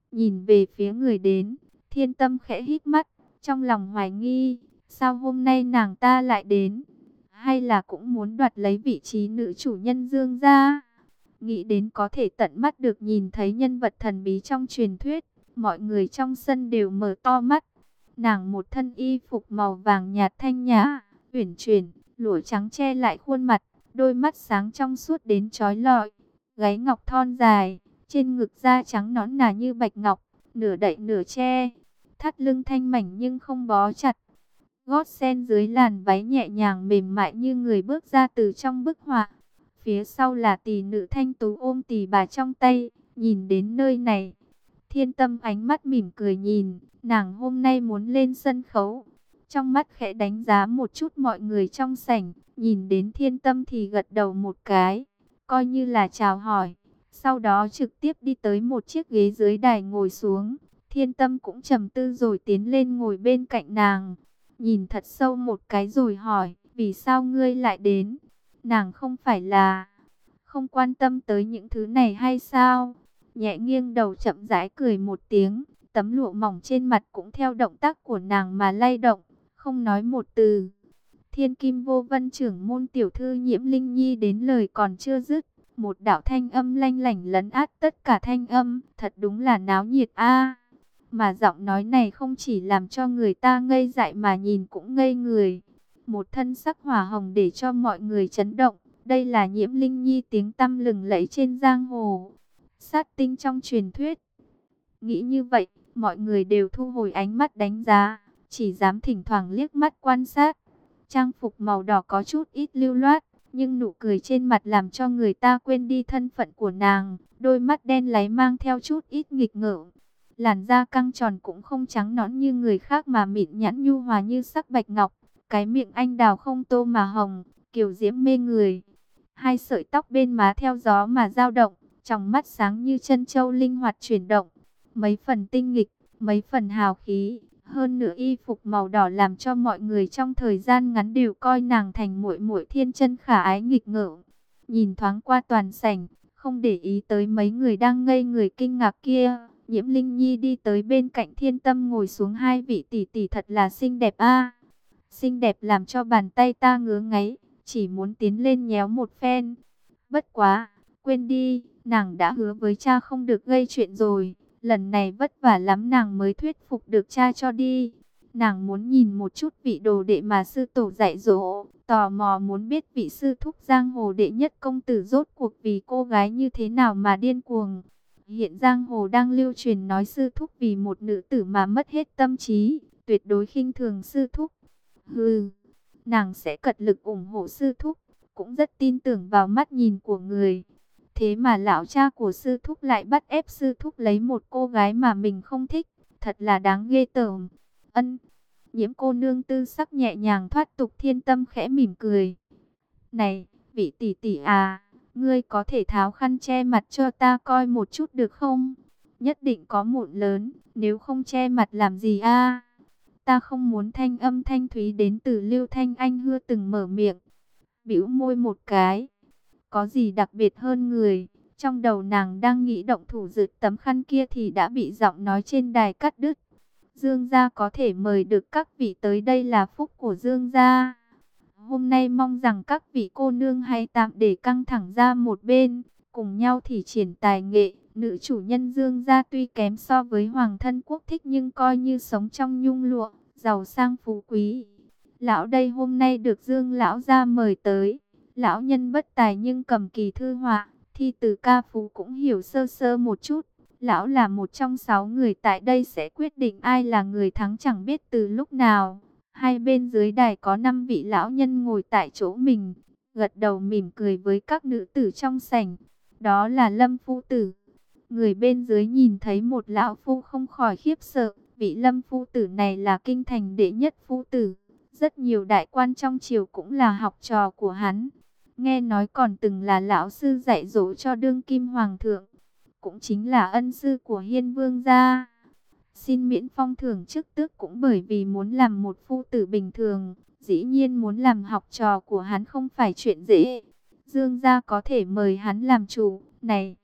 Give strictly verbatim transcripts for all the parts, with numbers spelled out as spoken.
Nhìn về phía người đến, Thiên Tâm khẽ hít mắt, trong lòng hoài nghi, sao hôm nay nàng ta lại đến? Hay là cũng muốn đoạt lấy vị trí nữ chủ nhân Dương gia? Nghĩ đến có thể tận mắt được nhìn thấy nhân vật thần bí trong truyền thuyết, mọi người trong sân đều mở to mắt. Nàng một thân y phục màu vàng nhạt thanh nhã, uyển chuyển, lụa trắng che lại khuôn mặt, đôi mắt sáng trong suốt đến chói lọi, gáy ngọc thon dài, trên ngực da trắng nõn nà như bạch ngọc, nửa đậy nửa che, thắt lưng thanh mảnh nhưng không bó chặt. Gót sen dưới làn váy nhẹ nhàng mềm mại như người bước ra từ trong bức họa. Phía sau là tỷ nữ thanh tú ôm tỷ bà trong tay, nhìn đến nơi này. Thiên Tâm ánh mắt mỉm cười nhìn, nàng hôm nay muốn lên sân khấu. Trong mắt khẽ đánh giá một chút mọi người trong sảnh, nhìn đến Thiên Tâm thì gật đầu một cái, coi như là chào hỏi. Sau đó trực tiếp đi tới một chiếc ghế dưới đài ngồi xuống. Thiên Tâm cũng trầm tư rồi tiến lên ngồi bên cạnh nàng. Nhìn thật sâu một cái rồi hỏi, vì sao ngươi lại đến? Nàng không phải là không quan tâm tới những thứ này hay sao? Nhẹ nghiêng đầu chậm rãi cười một tiếng, tấm lụa mỏng trên mặt cũng theo động tác của nàng mà lay động, không nói một từ. Thiên Kim Vô Vân trưởng môn tiểu thư Nhiễm Linh Nhi đến lời còn chưa dứt, một đạo thanh âm lanh lảnh lấn át tất cả thanh âm, thật đúng là náo nhiệt a. Mà giọng nói này không chỉ làm cho người ta ngây dại mà nhìn cũng ngây người. Một thân sắc hỏa hồng để cho mọi người chấn động. Đây là Nhiễm Linh Nhi tiếng tăm lừng lẫy trên giang hồ, sát tinh trong truyền thuyết. Nghĩ như vậy, mọi người đều thu hồi ánh mắt đánh giá, chỉ dám thỉnh thoảng liếc mắt quan sát. Trang phục màu đỏ có chút ít lưu loát, nhưng nụ cười trên mặt làm cho người ta quên đi thân phận của nàng. Đôi mắt đen láy mang theo chút ít nghịch ngợm. Làn da căng tròn cũng không trắng nõn như người khác mà mịn nhẵn nhu hòa như sắc bạch ngọc. Cái miệng anh đào không tô mà hồng, kiều diễm mê người. Hai sợi tóc bên má theo gió mà dao động, tròng mắt sáng như chân châu linh hoạt chuyển động. Mấy phần tinh nghịch, mấy phần hào khí, hơn nữa y phục màu đỏ làm cho mọi người trong thời gian ngắn đều coi nàng thành muội muội thiên chân khả ái nghịch ngợm. Nhìn thoáng qua toàn sảnh, không để ý tới mấy người đang ngây người kinh ngạc kia. Nhiễm Linh Nhi đi tới bên cạnh Thiên Tâm ngồi xuống, hai vị tỷ tỷ thật là xinh đẹp a. Xinh đẹp làm cho bàn tay ta ngứa ngáy, chỉ muốn tiến lên nhéo một phen. Bất quá, quên đi, nàng đã hứa với cha không được gây chuyện rồi. Lần này vất vả lắm nàng mới thuyết phục được cha cho đi. Nàng muốn nhìn một chút vị đồ đệ mà sư tổ dạy dỗ, tò mò muốn biết vị sư thúc giang hồ đệ nhất công tử rốt cuộc vì cô gái như thế nào mà điên cuồng. Hiện giang hồ đang lưu truyền nói sư thúc vì một nữ tử mà mất hết tâm trí, tuyệt đối khinh thường sư thúc. Hừ, nàng sẽ cật lực ủng hộ sư thúc, cũng rất tin tưởng vào mắt nhìn của người. Thế mà lão cha của sư thúc lại bắt ép sư thúc lấy một cô gái mà mình không thích, thật là đáng ghê tởm. Ân, Nhiễm cô nương tư sắc nhẹ nhàng thoát tục. Thiên Tâm khẽ mỉm cười. Này, vị tỷ tỷ à, ngươi có thể tháo khăn che mặt cho ta coi một chút được không? Nhất định có mụn lớn, nếu không che mặt làm gì a? Ta không muốn. Thanh âm thanh thúy đến từ Lưu Thanh Anh hưa từng mở miệng, bĩu môi một cái. Có gì đặc biệt hơn người? Trong đầu nàng đang nghĩ động thủ giật tấm khăn kia thì đã bị giọng nói trên đài cắt đứt. Dương gia có thể mời được các vị tới đây là phúc của Dương gia. Hôm nay mong rằng các vị cô nương hãy tạm để căng thẳng ra một bên, cùng nhau thì triển tài nghệ. Nữ chủ nhân Dương gia tuy kém so với hoàng thân quốc thích nhưng coi như sống trong nhung lụa, giàu sang phú quý. Lão đây hôm nay được Dương lão gia mời tới. Lão nhân bất tài nhưng cầm kỳ thư họa, thi từ ca phú cũng hiểu sơ sơ một chút. Lão là một trong sáu người tại đây sẽ quyết định ai là người thắng chẳng biết từ lúc nào. Hai bên dưới đài có năm vị lão nhân ngồi tại chỗ mình, gật đầu mỉm cười với các nữ tử trong sảnh. Đó là Lâm phu tử. Người bên dưới nhìn thấy một lão phu không khỏi khiếp sợ. Vị Lâm phu tử này là kinh thành đệ nhất phu tử. Rất nhiều đại quan trong triều cũng là học trò của hắn. Nghe nói còn từng là lão sư dạy dỗ cho đương kim hoàng thượng, cũng chính là ân sư của Hiên vương gia. Xin miễn phong thưởng chức tước cũng bởi vì muốn làm một phu tử bình thường, dĩ nhiên muốn làm học trò của hắn không phải chuyện dễ. Dương gia có thể mời hắn làm chủ, này,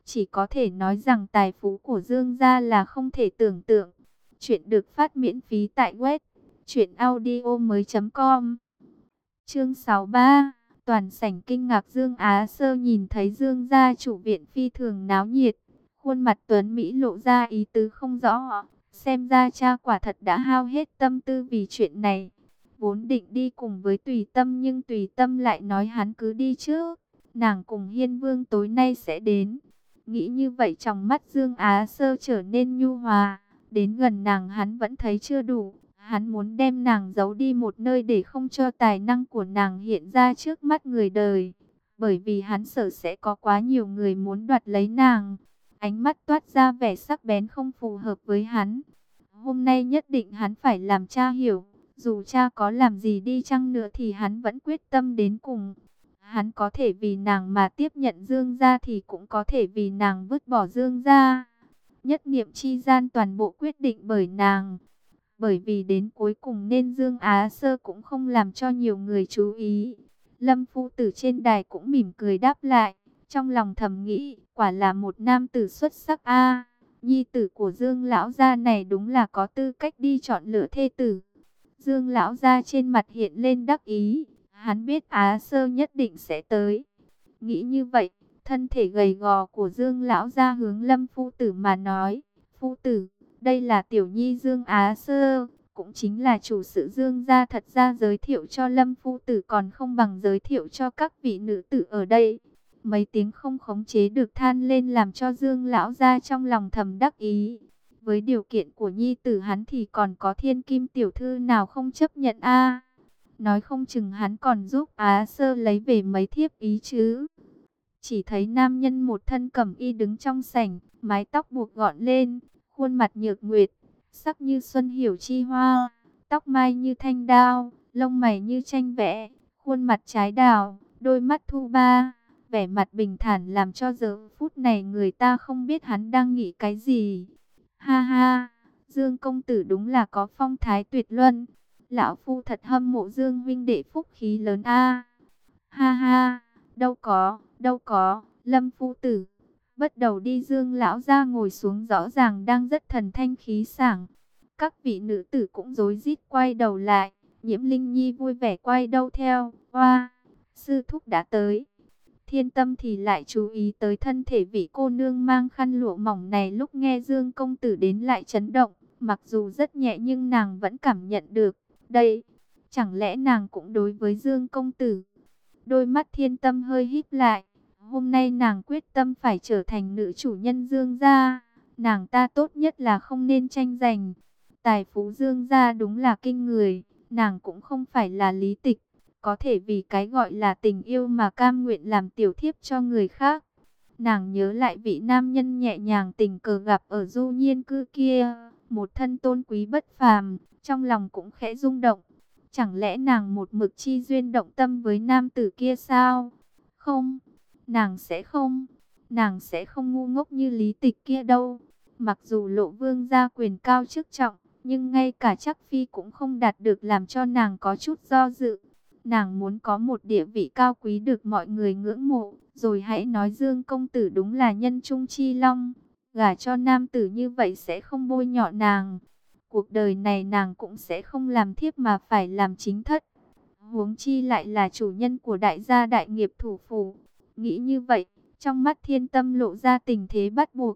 Chỉ có thể nói rằng tài phú của Dương gia là không thể tưởng tượng. Chuyện được phát miễn phí tại web truyện audio mới chấm com. Chương sáu mươi ba. Toàn sảnh kinh ngạc. Dương Á Sơ nhìn thấy Dương gia chủ viện phi thường náo nhiệt, khuôn mặt tuấn mỹ lộ ra ý tứ không rõ. Xem ra cha quả thật đã hao hết tâm tư vì chuyện này. Vốn định đi cùng với Tùy Tâm, nhưng Tùy Tâm lại nói hắn cứ đi trước, nàng cùng Hiên Vương tối nay sẽ đến. Nghĩ như vậy, trong mắt Dương Á Sơ trở nên nhu hòa. Đến gần nàng hắn vẫn thấy chưa đủ. Hắn muốn đem nàng giấu đi một nơi để không cho tài năng của nàng hiện ra trước mắt người đời. Bởi vì hắn sợ sẽ có quá nhiều người muốn đoạt lấy nàng. Ánh mắt toát ra vẻ sắc bén không phù hợp với hắn. Hôm nay nhất định hắn phải làm cha hiểu. Dù cha có làm gì đi chăng nữa thì hắn vẫn quyết tâm đến cùng. Hắn có thể vì nàng mà tiếp nhận Dương gia, thì cũng có thể vì nàng vứt bỏ Dương gia. Nhất niệm chi gian toàn bộ quyết định bởi nàng. Bởi vì đến cuối cùng nên Dương Á Sơ cũng không làm cho nhiều người chú ý. Lâm Phu Tử trên đài cũng mỉm cười đáp lại. Trong lòng thầm nghĩ, quả là một nam tử xuất sắc a. Nhi tử của Dương lão gia này đúng là có tư cách đi chọn lựa thê tử. Dương lão gia trên mặt hiện lên đắc ý. Hắn biết Á Sơ nhất định sẽ tới. Nghĩ như vậy, thân thể gầy gò của Dương lão gia hướng Lâm Phu Tử mà nói: Phu Tử, đây là tiểu nhi Dương Á Sơ, cũng chính là chủ sự Dương gia. Thật ra giới thiệu cho Lâm Phu Tử còn không bằng giới thiệu cho các vị nữ tử ở đây. Mấy tiếng không khống chế được than lên làm cho Dương lão gia trong lòng thầm đắc ý. Với điều kiện của nhi tử hắn thì còn có thiên kim tiểu thư nào không chấp nhận a? Nói không chừng hắn còn giúp Á Sơ lấy về mấy thiếp ý chứ. Chỉ thấy nam nhân một thân cẩm y đứng trong sảnh, mái tóc buộc gọn lên, khuôn mặt nhược nguyệt, sắc như xuân hiểu chi hoa, tóc mai như thanh đao, lông mày như tranh vẽ, khuôn mặt trái đào, đôi mắt thu ba, vẻ mặt bình thản làm cho giờ phút này người ta không biết hắn đang nghĩ cái gì. Ha ha, Dương công tử đúng là có phong thái tuyệt luân. Lão phu thật hâm mộ Dương huynh đệ phúc khí lớn a. Ha ha, đâu có, đâu có, Lâm phu tử. Bắt đầu đi. Dương lão ra ngồi xuống, rõ ràng đang rất thần thanh khí sảng. Các vị nữ tử cũng rối rít quay đầu lại. Nhiễm Linh Nhi vui vẻ quay đầu theo. Oa, sư thúc đã tới. Thiên Tâm thì lại chú ý tới thân thể vị cô nương mang khăn lụa mỏng này, lúc nghe Dương công tử đến lại chấn động. Mặc dù rất nhẹ nhưng nàng vẫn cảm nhận được. Đây, chẳng lẽ nàng cũng đối với Dương công tử? Đôi mắt Thiên Tâm hơi híp lại. Hôm nay nàng quyết tâm phải trở thành nữ chủ nhân Dương gia. Nàng ta tốt nhất là không nên tranh giành. Tài phú Dương gia đúng là kinh người. Nàng cũng không phải là lý tịch, có thể vì cái gọi là tình yêu mà cam nguyện làm tiểu thiếp cho người khác. Nàng nhớ lại vị nam nhân nhẹ nhàng tình cờ gặp ở du nhiên cư kia, một thân tôn quý bất phàm, trong lòng cũng khẽ rung động. Chẳng lẽ nàng một mực chi duyên động tâm với nam tử kia sao? Không, nàng sẽ không, nàng sẽ không ngu ngốc như lý tịch kia đâu. Mặc dù Lộ Vương gia quyền cao chức trọng, nhưng ngay cả Trác Phi cũng không đạt được, làm cho nàng có chút do dự. Nàng muốn có một địa vị cao quý được mọi người ngưỡng mộ, rồi hãy nói Dương công tử đúng là nhân trung chi long. Gả cho nam tử như vậy sẽ không bôi nhọ nàng. Cuộc đời này nàng cũng sẽ không làm thiếp mà phải làm chính thất. Huống chi lại là chủ nhân của đại gia đại nghiệp thủ phủ. Nghĩ như vậy, trong mắt Thiên Tâm lộ ra tình thế bắt buộc.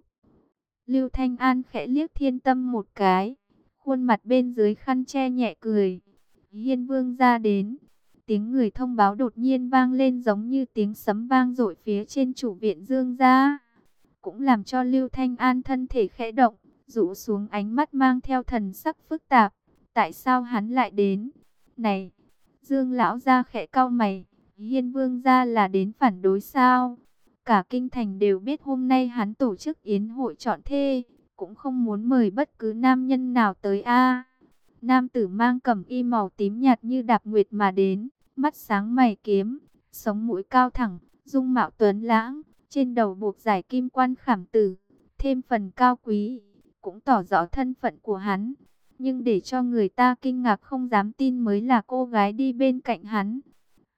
Lưu Thanh An khẽ liếc Thiên Tâm một cái, khuôn mặt bên dưới khăn che nhẹ cười. Hiên Vương gia đến. Tiếng người thông báo đột nhiên vang lên giống như tiếng sấm vang dội phía trên chủ viện Dương gia, cũng làm cho Lưu Thanh An thân thể khẽ động, rũ xuống ánh mắt mang theo thần sắc phức tạp. Tại sao hắn lại đến? Này, Dương lão gia khẽ cau mày, Hiên Vương gia là đến phản đối sao? Cả kinh thành đều biết hôm nay hắn tổ chức yến hội chọn thê, cũng không muốn mời bất cứ nam nhân nào tới a. Nam tử mang cẩm y màu tím nhạt như đạp nguyệt mà đến, mắt sáng mày kiếm, sống mũi cao thẳng, dung mạo tuấn lãng, trên đầu buộc giải kim quan khảm tử, thêm phần cao quý, cũng tỏ rõ thân phận của hắn. Nhưng để cho người ta kinh ngạc không dám tin mới là cô gái đi bên cạnh hắn.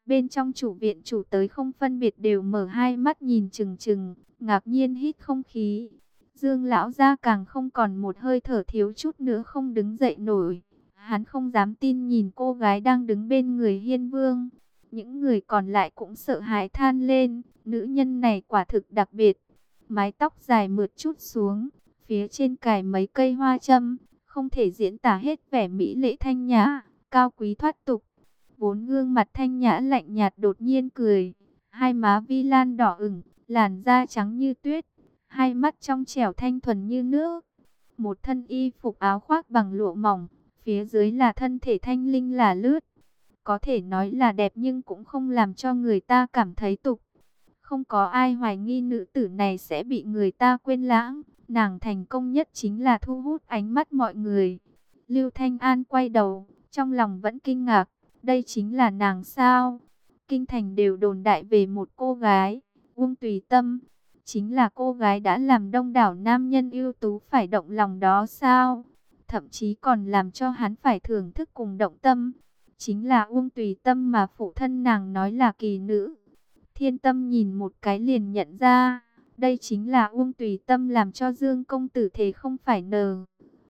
Bên trong chủ viện chủ tới không phân biệt đều mở hai mắt nhìn chừng chừng, ngạc nhiên hít không khí. Dương lão gia càng không còn một hơi thở, thiếu chút nữa không đứng dậy nổi. Hắn không dám tin nhìn cô gái đang đứng bên người Hiên Vương. Những người còn lại cũng sợ hãi than lên, nữ nhân này quả thực đặc biệt. Mái tóc dài mượt chút xuống, phía trên cài mấy cây hoa châm, không thể diễn tả hết vẻ mỹ lệ thanh nhã, cao quý thoát tục. Vốn gương mặt thanh nhã lạnh nhạt đột nhiên cười, hai má vi lan đỏ ửng, làn da trắng như tuyết, hai mắt trong trẻo thanh thuần như nước. Một thân y phục áo khoác bằng lụa mỏng, phía dưới là thân thể thanh linh là lướt. Có thể nói là đẹp nhưng cũng không làm cho người ta cảm thấy tục. Không có ai hoài nghi nữ tử này sẽ bị người ta quên lãng. Nàng thành công nhất chính là thu hút ánh mắt mọi người. Lưu Thanh An quay đầu, trong lòng vẫn kinh ngạc. Đây chính là nàng sao? Kinh thành đều đồn đại về một cô gái, Uông Tùy Tâm. Chính là cô gái đã làm đông đảo nam nhân ưu tú phải động lòng đó sao? Thậm chí còn làm cho hắn phải thưởng thức cùng động tâm. Chính là Uông Tùy Tâm mà phụ thân nàng nói là kỳ nữ. Thiên Tâm nhìn một cái liền nhận ra, đây chính là Uông Tùy Tâm làm cho Dương công tử thế không phải nờ.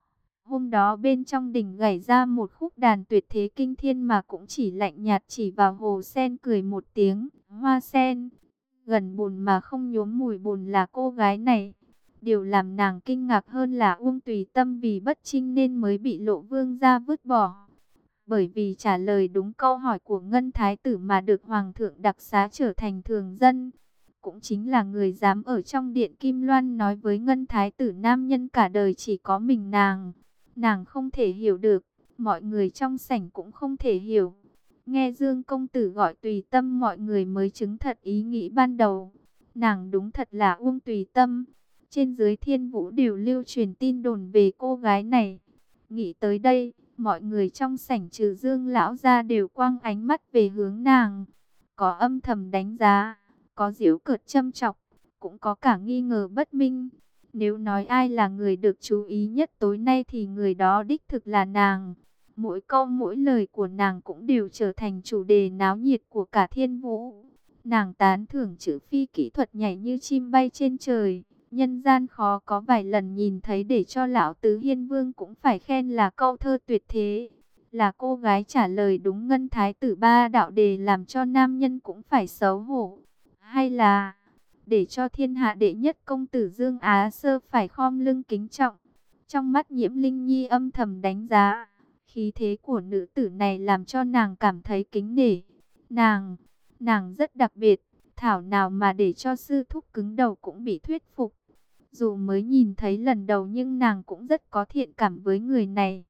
Hôm đó bên trong đình gảy ra một khúc đàn tuyệt thế kinh thiên mà cũng chỉ lạnh nhạt chỉ vào hồ sen cười một tiếng, hoa sen. Gần bùn mà không nhuốm mùi bùn là cô gái này. Điều làm nàng kinh ngạc hơn là Uông Tùy Tâm vì bất trinh nên mới bị Lộ Vương gia vứt bỏ. Bởi vì trả lời đúng câu hỏi của Ngân Thái tử mà được Hoàng thượng đặc xá trở thành thường dân. Cũng chính là người dám ở trong điện Kim Loan nói với Ngân Thái tử nam nhân cả đời chỉ có mình nàng. Nàng không thể hiểu được, mọi người trong sảnh cũng không thể hiểu. Nghe Dương công tử gọi Tùy Tâm mọi người mới chứng thật ý nghĩ ban đầu. Nàng đúng thật là Uông Tùy Tâm. Trên dưới Thiên Vũ đều lưu truyền tin đồn về cô gái này. Nghĩ tới đây, mọi người trong sảnh trừ Dương lão ra đều quăng ánh mắt về hướng nàng. Có âm thầm đánh giá, có giễu cợt châm chọc, cũng có cả nghi ngờ bất minh. Nếu nói ai là người được chú ý nhất tối nay thì người đó đích thực là nàng. Mỗi câu mỗi lời của nàng cũng đều trở thành chủ đề náo nhiệt của cả Thiên Vũ. Nàng tán thưởng chữ phi kỹ thuật nhảy như chim bay trên trời. Nhân gian khó có vài lần nhìn thấy để cho lão tứ Hiên Vương cũng phải khen là câu thơ tuyệt thế. Là cô gái trả lời đúng Ngân Thái tử ba đạo đề làm cho nam nhân cũng phải xấu hổ. Hay là để cho thiên hạ đệ nhất công tử Dương Á Sơ phải khom lưng kính trọng. Trong mắt Nhiễm Linh Nhi âm thầm đánh giá. Khí thế của nữ tử này làm cho nàng cảm thấy kính nể. Nàng, nàng rất đặc biệt. Thảo nào mà để cho sư thúc cứng đầu cũng bị thuyết phục. Dù mới nhìn thấy lần đầu nhưng nàng cũng rất có thiện cảm với người này.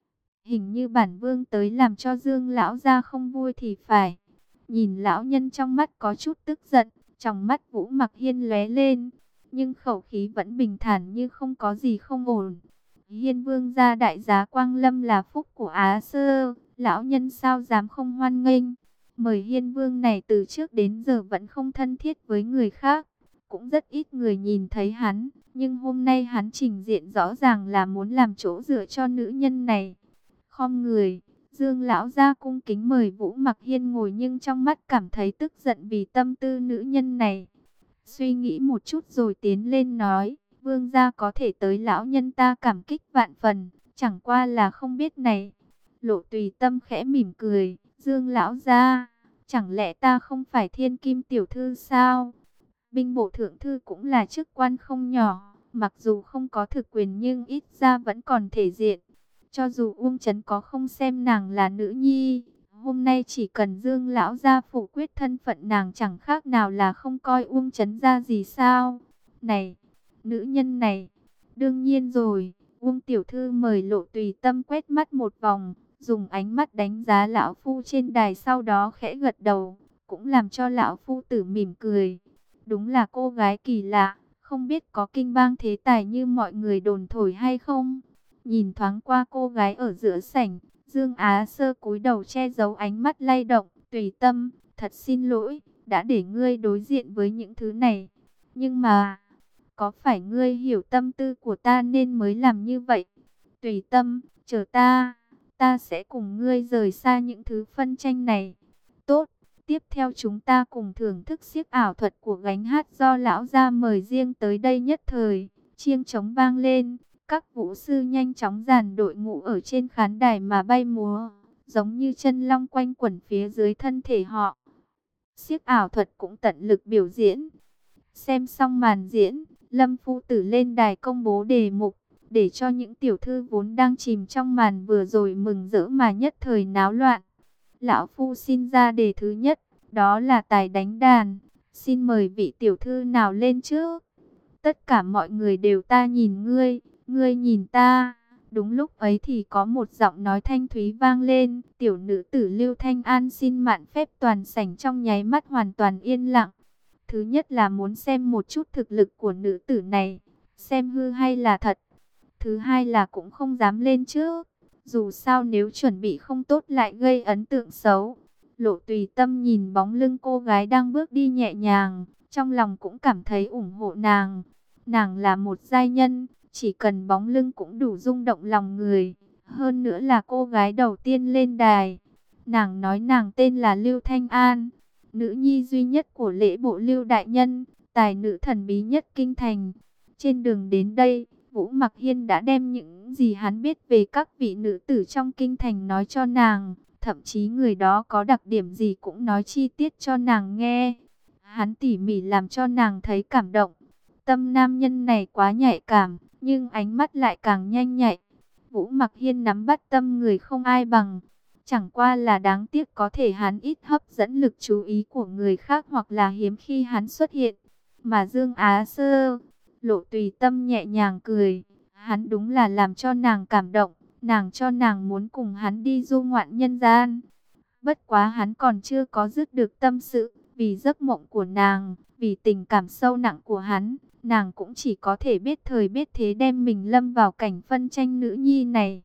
Hình như bản vương tới làm cho Dương lão gia không vui thì phải. Nhìn lão nhân trong mắt có chút tức giận, trong mắt Vũ Mặc Hiên lóe lên, nhưng khẩu khí vẫn bình thản như không có gì không ổn. Hiên Vương gia đại giá quang lâm là phúc của Á Sơ, lão nhân sao dám không hoan nghênh. Mời Hiên Vương này từ trước đến giờ vẫn không thân thiết với người khác, cũng rất ít người nhìn thấy hắn, nhưng hôm nay hắn trình diện rõ ràng là muốn làm chỗ dựa cho nữ nhân này. Khom người, Dương lão gia cung kính mời Vũ Mặc Hiên ngồi nhưng trong mắt cảm thấy tức giận vì tâm tư nữ nhân này. Suy nghĩ một chút rồi tiến lên nói, vương gia có thể tới lão nhân ta cảm kích vạn phần, chẳng qua là không biết này. Lộ Tùy Tâm khẽ mỉm cười, Dương lão gia, chẳng lẽ ta không phải thiên kim tiểu thư sao? Binh bộ thượng thư cũng là chức quan không nhỏ, mặc dù không có thực quyền nhưng ít ra vẫn còn thể diện. Cho dù Uông Chấn có không xem nàng là nữ nhi, hôm nay chỉ cần Dương lão gia phủ quyết thân phận nàng chẳng khác nào là không coi Uông Chấn ra gì sao? Này, nữ nhân này, đương nhiên rồi. Uông tiểu thư mời Lộ Tùy Tâm quét mắt một vòng, dùng ánh mắt đánh giá lão phu trên đài, sau đó khẽ gật đầu, cũng làm cho lão phu tử mỉm cười. Đúng là cô gái kỳ lạ, không biết có kinh bang thế tài như mọi người đồn thổi hay không? Nhìn thoáng qua cô gái ở giữa sảnh, Dương Á Sơ cúi đầu che giấu ánh mắt lay động. Tùy Tâm, thật xin lỗi, đã để ngươi đối diện với những thứ này. Nhưng mà, có phải ngươi hiểu tâm tư của ta nên mới làm như vậy? Tùy Tâm, chờ ta, ta sẽ cùng ngươi rời xa những thứ phân tranh này. Tốt, Tiếp theo chúng ta cùng thưởng thức xiếc ảo thuật của gánh hát do lão gia mời riêng tới đây. Nhất thời, chiêng trống vang lên, các vũ sư nhanh chóng dàn đội ngũ ở trên khán đài mà bay múa, giống như chân long quanh quẩn phía dưới thân thể họ. Xiếc ảo thuật cũng tận lực biểu diễn. Xem xong màn diễn, Lâm Phu Tử lên đài công bố đề mục, để cho những tiểu thư vốn đang chìm trong màn vừa rồi mừng rỡ mà nhất thời náo loạn. Lão Phu xin ra đề thứ nhất, đó là tài đánh đàn. Xin mời vị tiểu thư nào lên trước. Tất cả mọi người đều ta nhìn ngươi, ngươi nhìn ta. Đúng lúc ấy thì có một giọng nói thanh thúy vang lên. Tiểu nữ tử Lưu Thanh An xin mạn phép. Toàn sảnh trong nháy mắt hoàn toàn yên lặng. Thứ nhất là muốn xem một chút thực lực của nữ tử này, xem hư hay là thật. Thứ hai là cũng không dám lên trước, dù sao nếu chuẩn bị không tốt lại gây ấn tượng xấu. Lộ Tùy Tâm nhìn bóng lưng cô gái đang bước đi nhẹ nhàng, trong lòng cũng cảm thấy ủng hộ nàng. Nàng là một giai nhân, chỉ cần bóng lưng cũng đủ rung động lòng người. Hơn nữa là cô gái đầu tiên lên đài. Nàng nói nàng tên là Lưu Thanh An, nữ nhi duy nhất của lễ bộ Lưu đại nhân, tài nữ thần bí nhất kinh thành. Trên đường đến đây, Vũ Mặc Hiên đã đem những gì hắn biết về các vị nữ tử trong kinh thành nói cho nàng, thậm chí người đó có đặc điểm gì cũng nói chi tiết cho nàng nghe. Hắn tỉ mỉ làm cho nàng thấy cảm động. Tâm nam nhân này quá nhạy cảm, nhưng ánh mắt lại càng nhanh nhạy. Vũ Mặc Hiên nắm bắt tâm người không ai bằng. Chẳng qua là đáng tiếc có thể hắn ít hấp dẫn lực chú ý của người khác, hoặc là hiếm khi hắn xuất hiện. Mà Dương Á Sơ, Lộ Tùy Tâm nhẹ nhàng cười, hắn đúng là làm cho nàng cảm động, nàng cho nàng muốn cùng hắn đi du ngoạn nhân gian. Bất quá hắn còn chưa có dứt được tâm sự, vì giấc mộng của nàng, vì tình cảm sâu nặng của hắn, nàng cũng chỉ có thể biết thời biết thế đem mình lâm vào cảnh phân tranh nữ nhi này.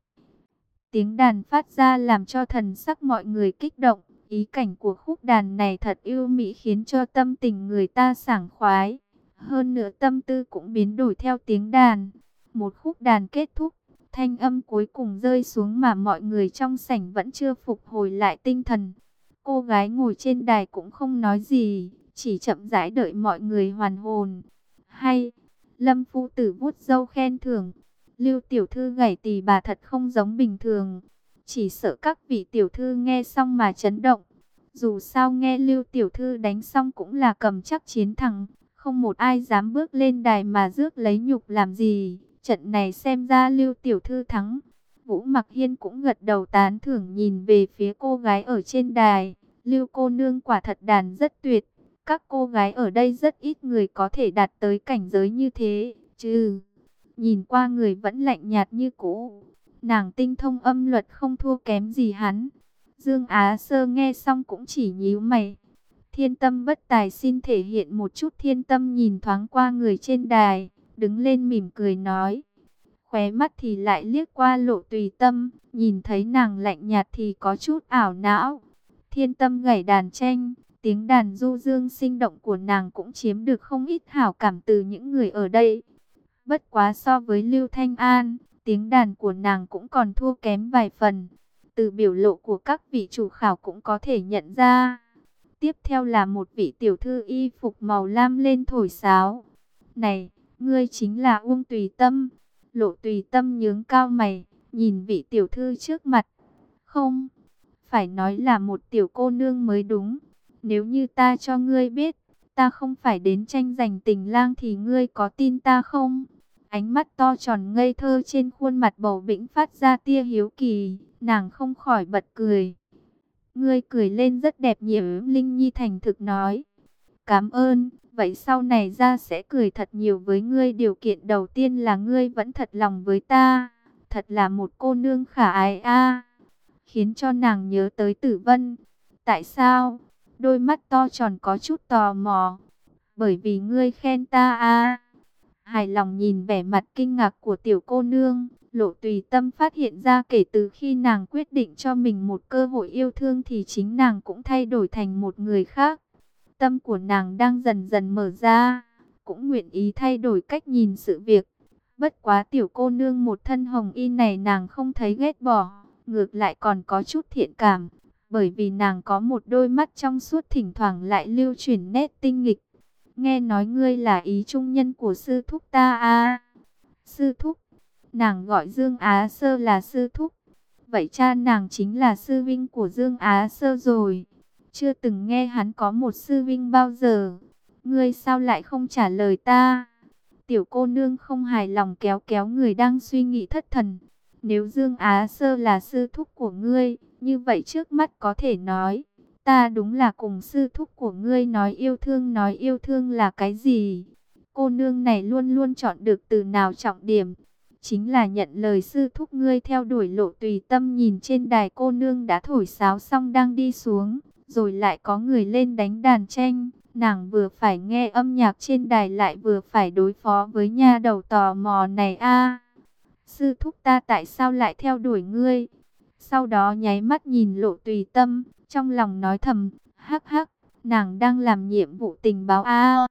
Tiếng đàn phát ra làm cho thần sắc mọi người kích động, ý cảnh của khúc đàn này thật yêu mỹ khiến cho tâm tình người ta sảng khoái. Hơn nữa tâm tư cũng biến đổi theo tiếng đàn. Một khúc đàn kết thúc, thanh âm cuối cùng rơi xuống mà mọi người trong sảnh vẫn chưa phục hồi lại tinh thần. Cô gái ngồi trên đài cũng không nói gì, chỉ chậm rãi đợi mọi người hoàn hồn. Hay, Lâm Phu Tử vuốt râu khen thưởng. Lưu tiểu thư gảy tỳ bà thật không giống bình thường. Chỉ sợ các vị tiểu thư nghe xong mà chấn động. Dù sao nghe Lưu tiểu thư đánh xong cũng là cầm chắc chiến thắng. Không một ai dám bước lên đài mà rước lấy nhục làm gì. Trận này xem ra Lưu tiểu thư thắng. Vũ Mặc Hiên cũng gật đầu tán thưởng nhìn về phía cô gái ở trên đài. Lưu cô nương quả thật đàn rất tuyệt. Các cô gái ở đây rất ít người có thể đạt tới cảnh giới như thế. Chứ nhìn qua người vẫn lạnh nhạt như cũ. Nàng tinh thông âm luật không thua kém gì hắn. Dương Á Sơ nghe xong cũng chỉ nhíu mày. Thiên tâm bất tài xin thể hiện một chút thiên tâm, nhìn thoáng qua người trên đài, đứng lên mỉm cười nói. Khóe mắt thì lại liếc qua Lộ Tùy Tâm, nhìn thấy nàng lạnh nhạt thì có chút ảo não. Thiên tâm gảy đàn tranh, tiếng đàn du dương sinh động của nàng cũng chiếm được không ít hảo cảm từ những người ở đây. Bất quá so với Lưu Thanh An, tiếng đàn của nàng cũng còn thua kém vài phần. Từ biểu lộ của các vị chủ khảo cũng có thể nhận ra. Tiếp theo là một vị tiểu thư y phục màu lam lên thổi sáo. Này, ngươi chính là Uông Tùy Tâm. Lộ Tùy Tâm nhướng cao mày, nhìn vị tiểu thư trước mặt. Không, phải nói là một tiểu cô nương mới đúng. Nếu như ta cho ngươi biết, ta không phải đến tranh giành tình lang thì ngươi có tin ta không? Ánh mắt to tròn ngây thơ trên khuôn mặt bầu bĩnh phát ra tia hiếu kỳ, nàng không khỏi bật cười. Ngươi cười lên rất đẹp nhỉ? Linh Nhi thành thực nói. Cảm ơn, vậy sau này ra sẽ cười thật nhiều với ngươi. Điều kiện đầu tiên là ngươi vẫn thật lòng với ta. Thật là một cô nương khả ái a. Khiến cho nàng nhớ tới Tử Vân. Tại sao? Đôi mắt to tròn có chút tò mò. Bởi vì ngươi khen ta a. Hài lòng nhìn vẻ mặt kinh ngạc của tiểu cô nương, Lộ Tùy Tâm phát hiện ra kể từ khi nàng quyết định cho mình một cơ hội yêu thương thì chính nàng cũng thay đổi thành một người khác. Tâm của nàng đang dần dần mở ra, cũng nguyện ý thay đổi cách nhìn sự việc. Bất quá tiểu cô nương một thân hồng y này nàng không thấy ghét bỏ, ngược lại còn có chút thiện cảm. bởi vì nàng có một đôi mắt trong suốt thỉnh thoảng lại lưu chuyển nét tinh nghịch. Nghe nói ngươi là ý trung nhân của sư thúc ta à? Sư thúc? Nàng gọi Dương Á Sơ là sư thúc. Vậy cha nàng chính là sư vinh của Dương Á Sơ rồi. Chưa từng nghe hắn có một sư vinh bao giờ. Ngươi sao lại không trả lời ta? Tiểu cô nương không hài lòng kéo kéo người đang suy nghĩ thất thần. Nếu Dương Á Sơ là sư thúc của ngươi, như vậy trước mắt có thể nói, ta đúng là cùng sư thúc của ngươi nói yêu thương. Nói yêu thương là cái gì? Cô nương này luôn luôn chọn được từ nào trọng điểm. Chính là nhận lời sư thúc ngươi theo đuổi Lộ Tùy Tâm. Nhìn trên đài cô nương đã thổi sáo xong đang đi xuống, rồi lại có người lên đánh đàn tranh. Nàng vừa phải nghe âm nhạc trên đài lại vừa phải đối phó với nha đầu tò mò này a. Sư thúc ta tại sao lại theo đuổi ngươi? Sau đó nháy mắt nhìn Lộ Tùy Tâm, trong lòng nói thầm, hắc hắc, nàng đang làm nhiệm vụ tình báo a.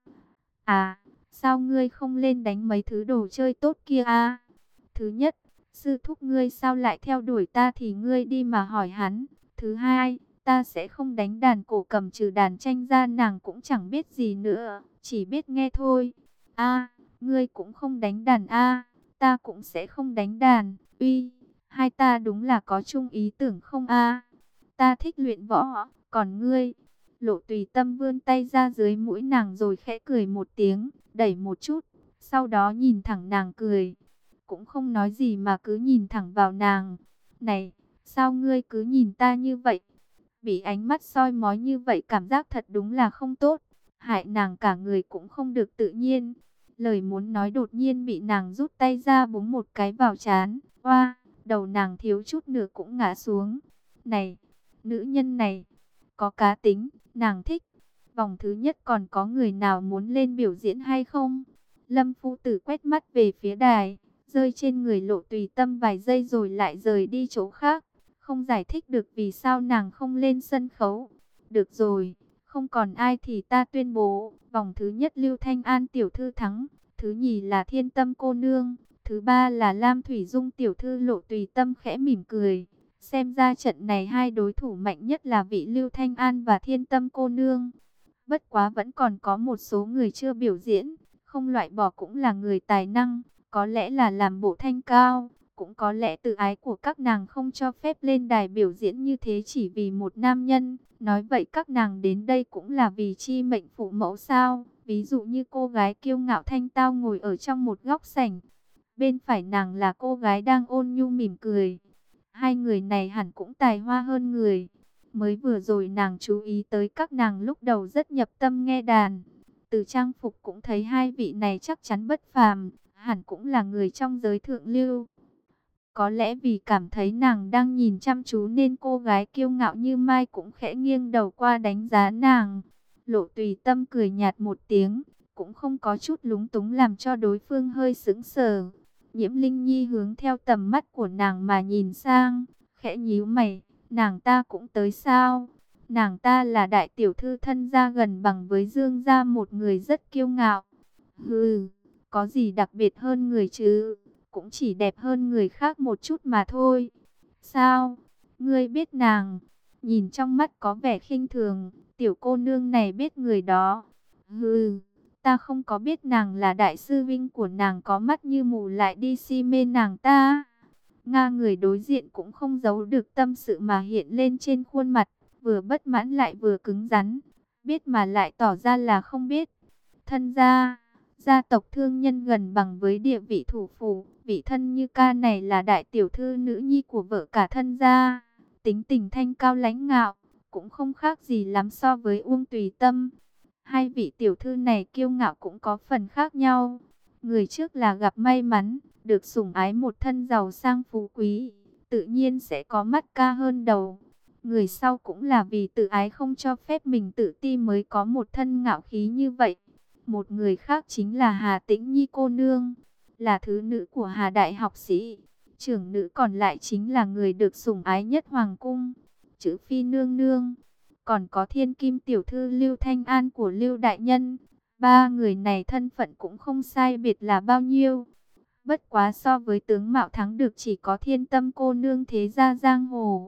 À, sao ngươi không lên đánh mấy thứ đồ chơi tốt kia a? Thứ nhất, sư thúc ngươi sao lại theo đuổi ta thì ngươi đi mà hỏi hắn. Thứ hai, ta sẽ không đánh đàn cổ cầm, trừ đàn tranh ra nàng cũng chẳng biết gì nữa, chỉ biết nghe thôi. A, ngươi cũng không đánh đàn a? Ta cũng sẽ không đánh đàn. Uy, hai ta đúng là có chung ý tưởng không a? Ta thích luyện võ, còn ngươi? Lộ Tùy Tâm vươn tay ra dưới mũi nàng rồi khẽ cười một tiếng, đẩy một chút, sau đó nhìn thẳng nàng cười. Cũng không nói gì mà cứ nhìn thẳng vào nàng. Này, sao ngươi cứ nhìn ta như vậy? Bị ánh mắt soi mói như vậy cảm giác thật đúng là không tốt. Hại nàng cả người cũng không được tự nhiên. Lời muốn nói đột nhiên bị nàng rút tay ra búng một cái vào trán. Oa, đầu nàng thiếu chút nữa cũng ngã xuống. Này, nữ nhân này, có cá tính, nàng thích. Vòng thứ nhất còn có người nào muốn lên biểu diễn hay không? Lâm phu tử quét mắt về phía đài, rơi trên người Lộ Tùy Tâm vài giây rồi lại rời đi chỗ khác. Không giải thích được vì sao nàng không lên sân khấu. Được rồi, không còn ai thì ta tuyên bố, vòng thứ nhất Lưu Thanh An tiểu thư thắng, thứ nhì là Thiên Tâm cô nương, thứ ba là Lam Thủy Dung tiểu thư. Lộ Tùy Tâm khẽ mỉm cười, xem ra trận này hai đối thủ mạnh nhất là vị Lưu Thanh An và Thiên Tâm cô nương. Bất quá vẫn còn có một số người chưa biểu diễn, không loại bỏ cũng là người tài năng, có lẽ là làm bộ thanh cao, cũng có lẽ tự ái của các nàng không cho phép lên đài biểu diễn như thế chỉ vì một nam nhân. Nói vậy các nàng đến đây cũng là vì chi mệnh phụ mẫu sao? Ví dụ như cô gái kiêu ngạo thanh tao ngồi ở trong một góc sảnh, bên phải nàng là cô gái đang ôn nhu mỉm cười. Hai người này hẳn cũng tài hoa hơn người. Mới vừa rồi nàng chú ý tới các nàng lúc đầu rất nhập tâm nghe đàn. Từ trang phục cũng thấy hai vị này chắc chắn bất phàm, hẳn cũng là người trong giới thượng lưu. Có lẽ vì cảm thấy nàng đang nhìn chăm chú nên cô gái kiêu ngạo như Mai cũng khẽ nghiêng đầu qua đánh giá nàng. Lộ Tùy Tâm cười nhạt một tiếng, cũng không có chút lúng túng làm cho đối phương hơi sững sờ. Nhiễm Linh Nhi hướng theo tầm mắt của nàng mà nhìn sang, khẽ nhíu mày, nàng ta cũng tới sao? Nàng ta là đại tiểu thư thân gia gần bằng với Dương gia, một người rất kiêu ngạo. Hừ, có gì đặc biệt hơn người chứ? Cũng chỉ đẹp hơn người khác một chút mà thôi. Sao? Ngươi biết nàng? Nhìn trong mắt có vẻ khinh thường, tiểu cô nương này biết người đó. Hừ, ta không có biết nàng là đại sư vinh của nàng, có mắt như mù lại đi si mê nàng ta. Nga người đối diện cũng không giấu được tâm sự mà hiện lên trên khuôn mặt, vừa bất mãn lại vừa cứng rắn, biết mà lại tỏ ra là không biết. Thân gia, gia tộc thương nhân gần bằng với địa vị thủ phủ, vị thân như ca này là đại tiểu thư nữ nhi của vợ cả thân gia, tính tình thanh cao lãnh ngạo, cũng không khác gì lắm so với Uông Tùy Tâm. Hai vị tiểu thư này kiêu ngạo cũng có phần khác nhau. Người trước là gặp may mắn, được sủng ái một thân giàu sang phú quý, tự nhiên sẽ có mắt ca hơn đầu. Người sau cũng là vì tự ái không cho phép mình tự ti mới có một thân ngạo khí như vậy. Một người khác chính là Hà Tĩnh Nhi cô nương, là thứ nữ của Hà đại học sĩ. Trưởng nữ còn lại chính là người được sủng ái nhất hoàng cung, chữ Phi nương nương. Còn có thiên kim tiểu thư Lưu Thanh An của Lưu đại nhân. Ba người này thân phận cũng không sai biệt là bao nhiêu. Bất quá so với tướng mạo thắng được chỉ có Thiên Tâm cô nương thế gia giang hồ.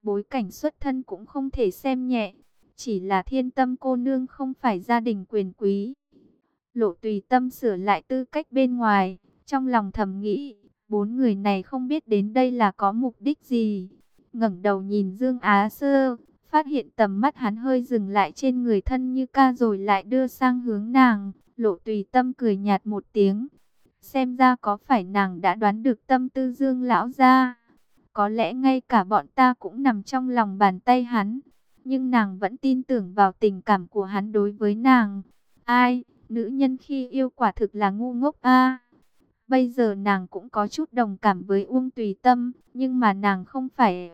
bối cảnh xuất thân cũng không thể xem nhẹ. Chỉ là Thiên Tâm cô nương không phải gia đình quyền quý. Lộ Tùy Tâm sửa lại tư cách bên ngoài, trong lòng thầm nghĩ, bốn người này không biết đến đây là có mục đích gì. Ngẩng đầu nhìn Dương Á Sơ, phát hiện tầm mắt hắn hơi dừng lại trên người thân như ca rồi lại đưa sang hướng nàng. Lộ Tùy Tâm cười nhạt một tiếng, xem ra có phải nàng đã đoán được tâm tư Dương lão gia. Có lẽ ngay cả bọn ta cũng nằm trong lòng bàn tay hắn, nhưng nàng vẫn tin tưởng vào tình cảm của hắn đối với nàng. Ai, nữ nhân khi yêu quả thực là ngu ngốc a. Bây giờ nàng cũng có chút đồng cảm với Uông Tùy Tâm, nhưng mà nàng không phải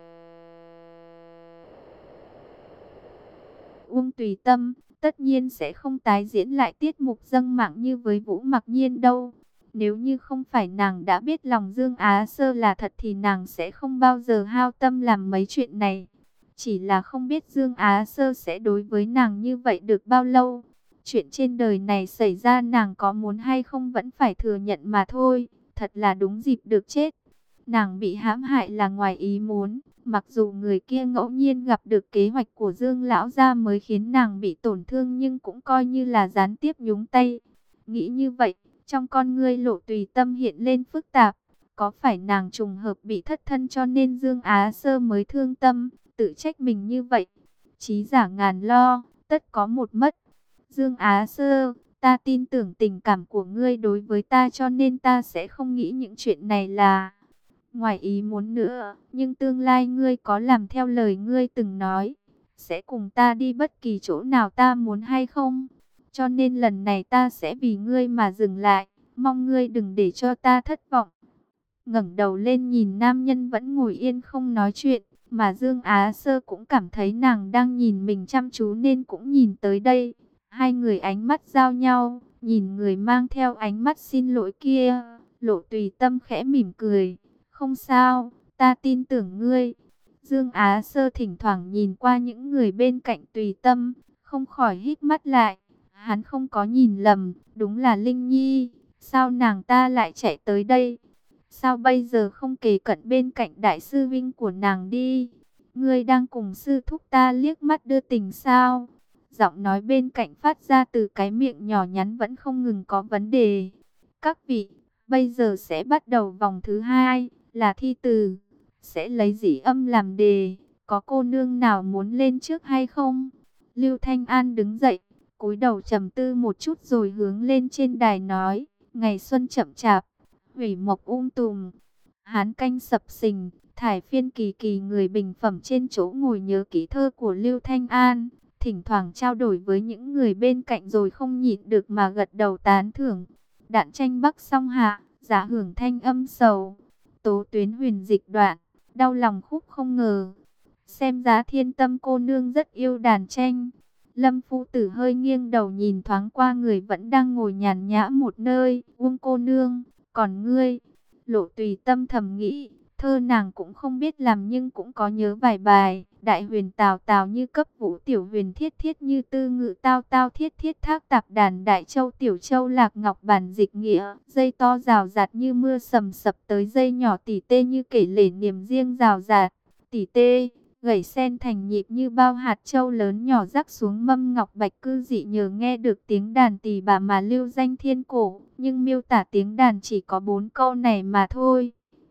Uông Tùy Tâm, tất nhiên sẽ không tái diễn lại tiết mục dâng mạng như với Vũ Mặc Nhiên đâu. Nếu như không phải nàng đã biết lòng Dương Á Sơ là thật thì nàng sẽ không bao giờ hao tâm làm mấy chuyện này. Chỉ là không biết Dương Á Sơ sẽ đối với nàng như vậy được bao lâu. Chuyện trên đời này xảy ra nàng có muốn hay không vẫn phải thừa nhận mà thôi. Thật là đúng dịp được chết. Nàng bị hãm hại là ngoài ý muốn. Mặc dù người kia ngẫu nhiên gặp được kế hoạch của Dương lão gia mới khiến nàng bị tổn thương, nhưng cũng coi như là gián tiếp nhúng tay. Nghĩ như vậy, trong con ngươi Lộ Tùy Tâm hiện lên phức tạp. Có phải nàng trùng hợp bị thất thân cho nên Dương Á Sơ mới thương tâm, tự trách mình như vậy? Chí giả ngàn lo, tất có một mất. Dương Á Sơ, ta tin tưởng tình cảm của ngươi đối với ta cho nên ta sẽ không nghĩ những chuyện này là ngoài ý muốn nữa. Nhưng tương lai ngươi có làm theo lời ngươi từng nói, sẽ cùng ta đi bất kỳ chỗ nào ta muốn hay không? Cho nên lần này ta sẽ vì ngươi mà dừng lại, mong ngươi đừng để cho ta thất vọng. Ngẩng đầu lên nhìn nam nhân vẫn ngồi yên không nói chuyện, mà Dương Á Sơ cũng cảm thấy nàng đang nhìn mình chăm chú nên cũng nhìn tới đây. Hai người ánh mắt giao nhau, nhìn người mang theo ánh mắt xin lỗi kia, Lộ Tùy Tâm khẽ mỉm cười, không sao, ta tin tưởng ngươi. Dương Á Sơ thỉnh thoảng nhìn qua những người bên cạnh Tùy Tâm, không khỏi hít mắt lại. Hắn không có nhìn lầm, đúng là Linh Nhi. Sao nàng ta lại chạy tới đây? Sao bây giờ không kề cận bên cạnh đại sư vinh của nàng đi? Ngươi đang cùng sư thúc ta liếc mắt đưa tình sao? Giọng nói bên cạnh phát ra từ cái miệng nhỏ nhắn vẫn không ngừng có vấn đề. Các vị, bây giờ sẽ bắt đầu vòng thứ hai, là thi từ. Sẽ lấy dĩ âm làm đề. Có cô nương nào muốn lên trước hay không? Lưu Thanh An đứng dậy, cúi đầu trầm tư một chút rồi hướng lên trên đài nói. Ngày xuân chậm chạp, hủy mộc um tùm, hán canh sập sình, thải phiên kỳ kỳ. Người bình phẩm trên chỗ ngồi nhớ ký thơ của Lưu Thanh An, thỉnh thoảng trao đổi với những người bên cạnh rồi không nhịn được mà gật đầu tán thưởng. Đạn tranh bắc song hạ, giả hưởng thanh âm sầu, tố tuyến huyền dịch đoạn, đau lòng khúc không ngờ. Xem giá Thiên Tâm cô nương rất yêu đàn tranh. Lâm Phu Tử hơi nghiêng đầu nhìn thoáng qua người vẫn đang ngồi nhàn nhã một nơi. Uông cô nương, còn ngươi? Lộ Tùy Tâm thầm nghĩ, thơ nàng cũng không biết làm nhưng cũng có nhớ vài bài. Đại huyền tào tào như cấp vũ, tiểu huyền thiết thiết như tư ngự tao tao thiết thiết thác tạp đàn. Đại châu tiểu châu lạc ngọc bản dịch nghĩa, dây to rào rạt như mưa sầm sập tới dây nhỏ tỉ tê như kể lể niềm riêng rào rạt. Tỉ tê gảy sen thành nhịp như bao hạt châu lớn nhỏ rắc xuống mâm ngọc bạch. Cư dị nhờ nghe được tiếng đàn tỳ bà mà lưu danh thiên cổ, nhưng miêu tả tiếng đàn chỉ có bốn câu này mà thôi.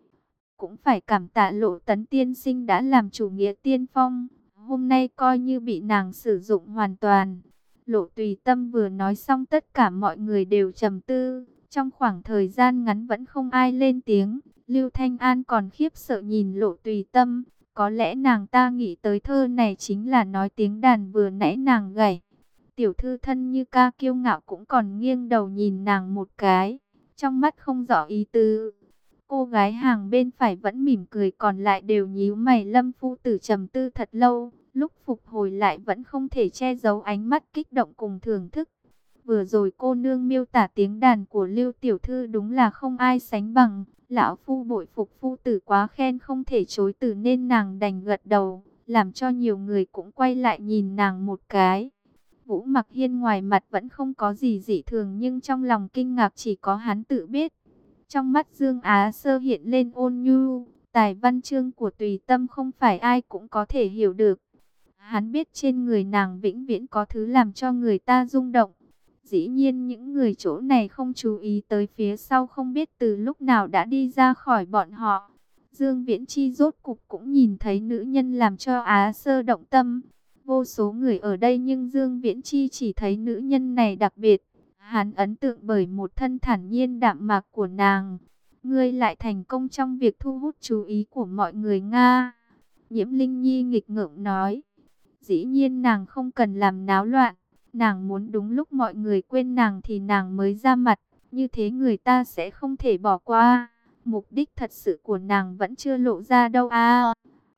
Cũng phải cảm tạ Lộ Tấn tiên sinh đã làm chủ nghĩa tiên phong, hôm nay coi như bị nàng sử dụng hoàn toàn. Lộ Tùy Tâm vừa nói xong tất cả mọi người đều trầm tư, trong khoảng thời gian ngắn vẫn không ai lên tiếng. Lưu Thanh An còn khiếp sợ nhìn Lộ Tùy Tâm. Có lẽ nàng ta nghĩ tới thơ này chính là nói tiếng đàn vừa nãy nàng gảy. Tiểu thư thân như ca kiêu ngạo cũng còn nghiêng đầu nhìn nàng một cái, trong mắt không rõ ý tứ. Cô gái hàng bên phải vẫn mỉm cười, còn lại đều nhíu mày. Lâm Phu Tử trầm tư thật lâu, lúc phục hồi lại vẫn không thể che giấu ánh mắt kích động cùng thưởng thức. Vừa rồi cô nương miêu tả tiếng đàn của Lưu tiểu thư đúng là không ai sánh bằng. Lão phu bội phục Phu Tử quá khen không thể chối từ nên nàng đành gật đầu, làm cho nhiều người cũng quay lại nhìn nàng một cái. Vũ Mặc Hiên ngoài mặt vẫn không có gì dị thường nhưng trong lòng kinh ngạc chỉ có hắn tự biết. Trong mắt Dương Á Sơ hiện lên ôn nhu, Tài văn chương của Tùy Tâm không phải ai cũng có thể hiểu được. Hắn biết trên người nàng vĩnh viễn có thứ làm cho người ta rung động. Dĩ nhiên những người chỗ này không chú ý tới phía sau không biết từ lúc nào đã đi ra khỏi bọn họ. Dương Viễn Chi rốt cục cũng nhìn thấy nữ nhân làm cho Á Sơ động tâm. Vô số người ở đây nhưng Dương Viễn Chi chỉ thấy nữ nhân này đặc biệt. Hắn ấn tượng bởi một thân thản nhiên đạm mạc của nàng. Ngươi lại thành công trong việc thu hút chú ý của mọi người Nga. Nhiễm Linh Nhi nghịch ngợm nói. Dĩ nhiên nàng không cần làm náo loạn. Nàng muốn đúng lúc mọi người quên nàng thì nàng mới ra mặt. Như thế người ta sẽ không thể bỏ qua. Mục đích thật sự của nàng vẫn chưa lộ ra đâu à.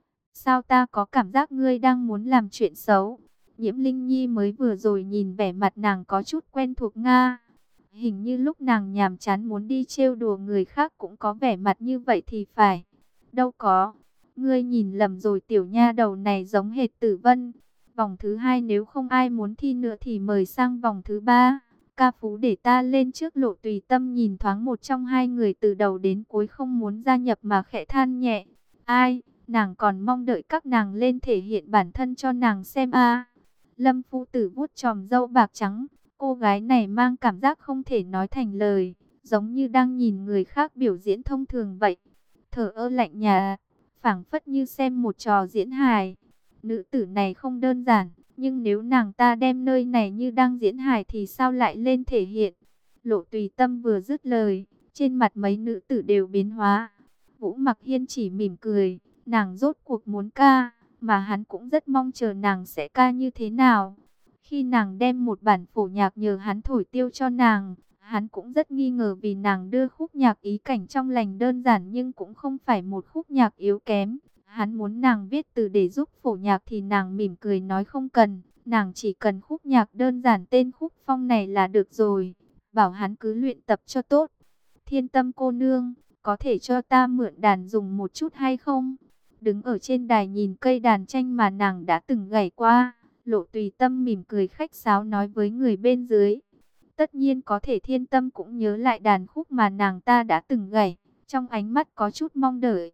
Sao ta có cảm giác ngươi đang muốn làm chuyện xấu? Nhiễm Linh Nhi mới vừa rồi nhìn vẻ mặt nàng có chút quen thuộc Nga. Hình như lúc nàng nhàm chán muốn đi trêu đùa người khác cũng có vẻ mặt như vậy thì phải. Đâu có. Ngươi nhìn lầm rồi, tiểu nha đầu này giống hệt Tử Vân. Vòng thứ hai nếu không ai muốn thi nữa thì mời sang vòng thứ ba. Ca phú để ta lên trước. Lộ Tùy Tâm nhìn thoáng một trong hai người từ đầu đến cuối không muốn gia nhập mà khẽ than nhẹ. Ai, nàng còn mong đợi các nàng lên thể hiện bản thân cho nàng xem a. Lâm Phu Tử vuốt chòm râu bạc trắng. Cô gái này mang cảm giác không thể nói thành lời, giống như đang nhìn người khác biểu diễn thông thường vậy. Thở ơ lạnh nhạt, phảng phất như xem một trò diễn hài. Nữ tử này không đơn giản, nhưng nếu nàng ta đem nơi này như đang diễn hài thì sao lại lên thể hiện? Lộ Tùy Tâm vừa dứt lời, trên mặt mấy nữ tử đều biến hóa. Vũ Mặc Hiên chỉ mỉm cười, nàng rốt cuộc muốn ca, mà hắn cũng rất mong chờ nàng sẽ ca như thế nào. Khi nàng đem một bản phổ nhạc nhờ hắn thổi tiêu cho nàng, hắn cũng rất nghi ngờ vì nàng đưa khúc nhạc ý cảnh trong lành đơn giản nhưng cũng không phải một khúc nhạc yếu kém. Hắn muốn nàng viết từ để giúp phổ nhạc thì nàng mỉm cười nói không cần, nàng chỉ cần khúc nhạc đơn giản tên khúc phong này là được rồi, bảo hắn cứ luyện tập cho tốt. Thiên Tâm cô nương, có thể cho ta mượn đàn dùng một chút hay không? Đứng ở trên đài nhìn cây đàn tranh mà nàng đã từng gảy qua, Lộ Tùy Tâm mỉm cười khách sáo nói với người bên dưới. Tất nhiên có thể. Thiên Tâm cũng nhớ lại đàn khúc mà nàng ta đã từng gảy, trong ánh mắt có chút mong đợi.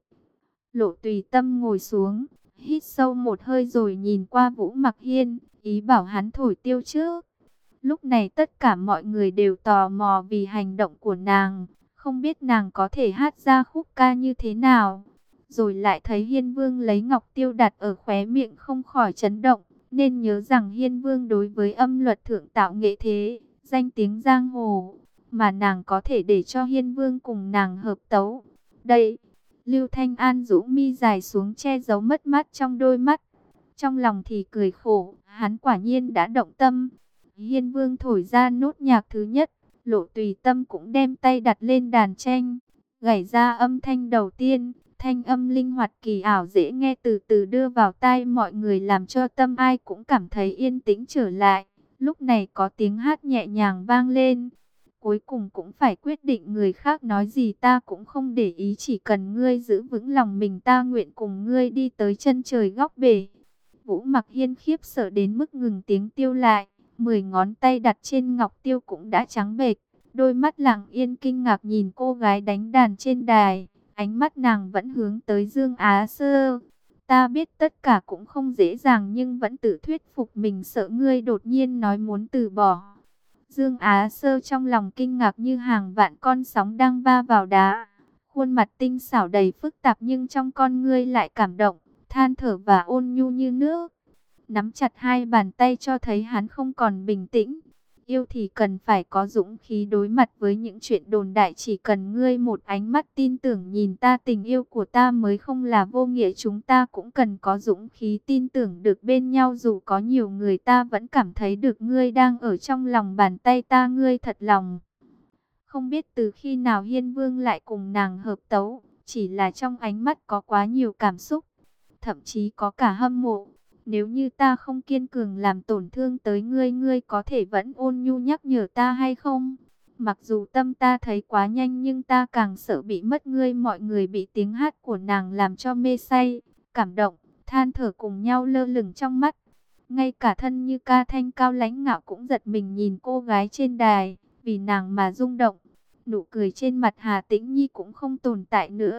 Lộ Tùy Tâm ngồi xuống, hít sâu một hơi rồi nhìn qua Vũ Mặc Hiên, ý bảo hắn thổi tiêu trước. Lúc này tất cả mọi người đều tò mò vì hành động của nàng, không biết nàng có thể hát ra khúc ca như thế nào. Rồi lại thấy Hiên Vương lấy ngọc tiêu đặt ở khóe miệng không khỏi chấn động, nên nhớ rằng Hiên Vương đối với âm luật thượng tạo nghệ thế, danh tiếng giang hồ, mà nàng có thể để cho Hiên Vương cùng nàng hợp tấu. Đây, Lưu Thanh An rũ mi dài xuống che giấu mất mát trong đôi mắt. Trong lòng thì cười khổ, hắn quả nhiên đã động tâm. Hiên Vương thổi ra nốt nhạc thứ nhất, Lộ Tùy Tâm cũng đem tay đặt lên đàn tranh, gảy ra âm thanh đầu tiên. Thanh âm linh hoạt kỳ ảo dễ nghe từ từ đưa vào tai mọi người làm cho tâm ai cũng cảm thấy yên tĩnh trở lại. Lúc này có tiếng hát nhẹ nhàng vang lên. Cuối cùng cũng phải quyết định, người khác nói gì ta cũng không để ý, chỉ cần ngươi giữ vững lòng mình ta nguyện cùng ngươi đi tới chân trời góc bể. Vũ Mặc Hiên khiếp sợ đến mức ngừng tiếng tiêu lại, mười ngón tay đặt trên ngọc tiêu cũng đã trắng bệch, đôi mắt lặng yên kinh ngạc nhìn cô gái đánh đàn trên đài. Ánh mắt nàng vẫn hướng tới Dương Á Sơ. Ta biết tất cả cũng không dễ dàng nhưng vẫn tự thuyết phục mình, sợ ngươi đột nhiên nói muốn từ bỏ. Dương Á Sơ trong lòng kinh ngạc như hàng vạn con sóng đang va vào đá. Khuôn mặt tinh xảo đầy phức tạp nhưng trong con ngươi lại cảm động, than thở và ôn nhu như nước. Nắm chặt hai bàn tay cho thấy hắn không còn bình tĩnh. Yêu thì cần phải có dũng khí đối mặt với những chuyện đồn đại, chỉ cần ngươi một ánh mắt tin tưởng nhìn ta, tình yêu của ta mới không là vô nghĩa. Chúng ta cũng cần có dũng khí tin tưởng được bên nhau, dù có nhiều người ta vẫn cảm thấy được ngươi đang ở trong lòng bàn tay ta. Ngươi thật lòng. Không biết từ khi nào Hiên Vương lại cùng nàng hợp tấu, chỉ là trong ánh mắt có quá nhiều cảm xúc, thậm chí có cả hâm mộ. Nếu như ta không kiên cường làm tổn thương tới ngươi, ngươi có thể vẫn ôn nhu nhắc nhở ta hay không? Mặc dù tâm ta thấy quá nhanh nhưng ta càng sợ bị mất ngươi. Mọi người bị tiếng hát của nàng làm cho mê say, cảm động, than thở cùng nhau lơ lửng trong mắt. Ngay cả thân như ca thanh cao lãnh ngạo cũng giật mình nhìn cô gái trên đài, vì nàng mà rung động. Nụ cười trên mặt Hà Tĩnh Nhi cũng không tồn tại nữa,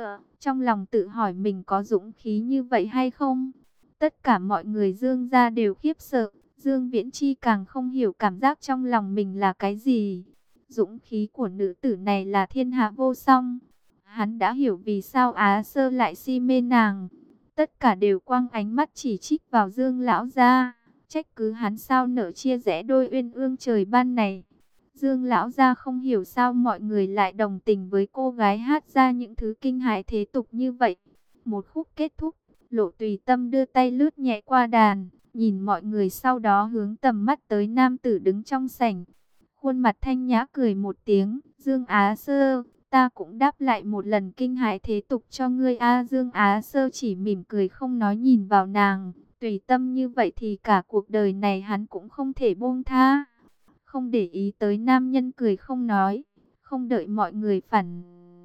trong lòng tự hỏi mình có dũng khí như vậy hay không. Tất cả mọi người Dương gia đều khiếp sợ, Dương Viễn Chi càng không hiểu cảm giác trong lòng mình là cái gì. Dũng khí của nữ tử này là thiên hạ vô song. Hắn đã hiểu vì sao Á Sơ lại si mê nàng. Tất cả đều quăng ánh mắt chỉ trích vào Dương lão gia, trách cứ hắn sao nỡ chia rẽ đôi uyên ương trời ban này. Dương lão gia không hiểu sao mọi người lại đồng tình với cô gái hát ra những thứ kinh hãi thế tục như vậy. Một khúc kết thúc, Lộ Tùy Tâm đưa tay lướt nhẹ qua đàn, nhìn mọi người, sau đó hướng tầm mắt tới nam tử đứng trong sảnh. Khuôn mặt thanh nhã cười một tiếng, Dương Á Sơ, ta cũng đáp lại một lần kinh hãi thế tục cho ngươi a. Dương Á Sơ chỉ mỉm cười không nói, nhìn vào nàng. Tùy Tâm như vậy thì cả cuộc đời này hắn cũng không thể buông tha. Không để ý tới nam nhân cười không nói, không đợi mọi người phản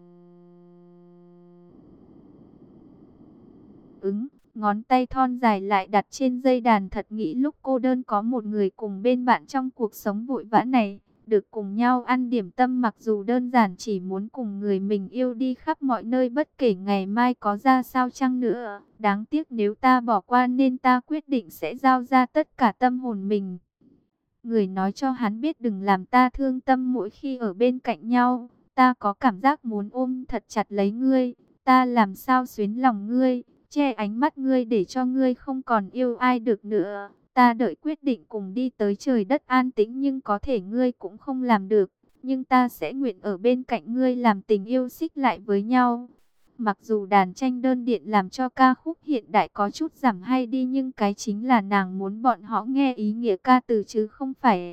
ứng, ngón tay thon dài lại đặt trên dây đàn, thật nghĩ lúc cô đơn có một người cùng bên bạn trong cuộc sống vội vã này, được cùng nhau ăn điểm tâm, mặc dù đơn giản chỉ muốn cùng người mình yêu đi khắp mọi nơi, bất kể ngày mai có ra sao chăng nữa. Đáng tiếc nếu ta bỏ qua nên ta quyết định sẽ giao ra tất cả tâm hồn mình. Người nói cho hắn biết đừng làm ta thương tâm, mỗi khi ở bên cạnh nhau, ta có cảm giác muốn ôm thật chặt lấy ngươi, ta làm sao xuyến lòng ngươi, che ánh mắt ngươi để cho ngươi không còn yêu ai được nữa. Ta đợi quyết định cùng đi tới trời đất an tĩnh, nhưng có thể ngươi cũng không làm được, nhưng ta sẽ nguyện ở bên cạnh ngươi làm tình yêu xích lại với nhau. Mặc dù đàn tranh đơn điện làm cho ca khúc hiện đại có chút giảm hay đi, nhưng cái chính là nàng muốn bọn họ nghe ý nghĩa ca từ chứ không phải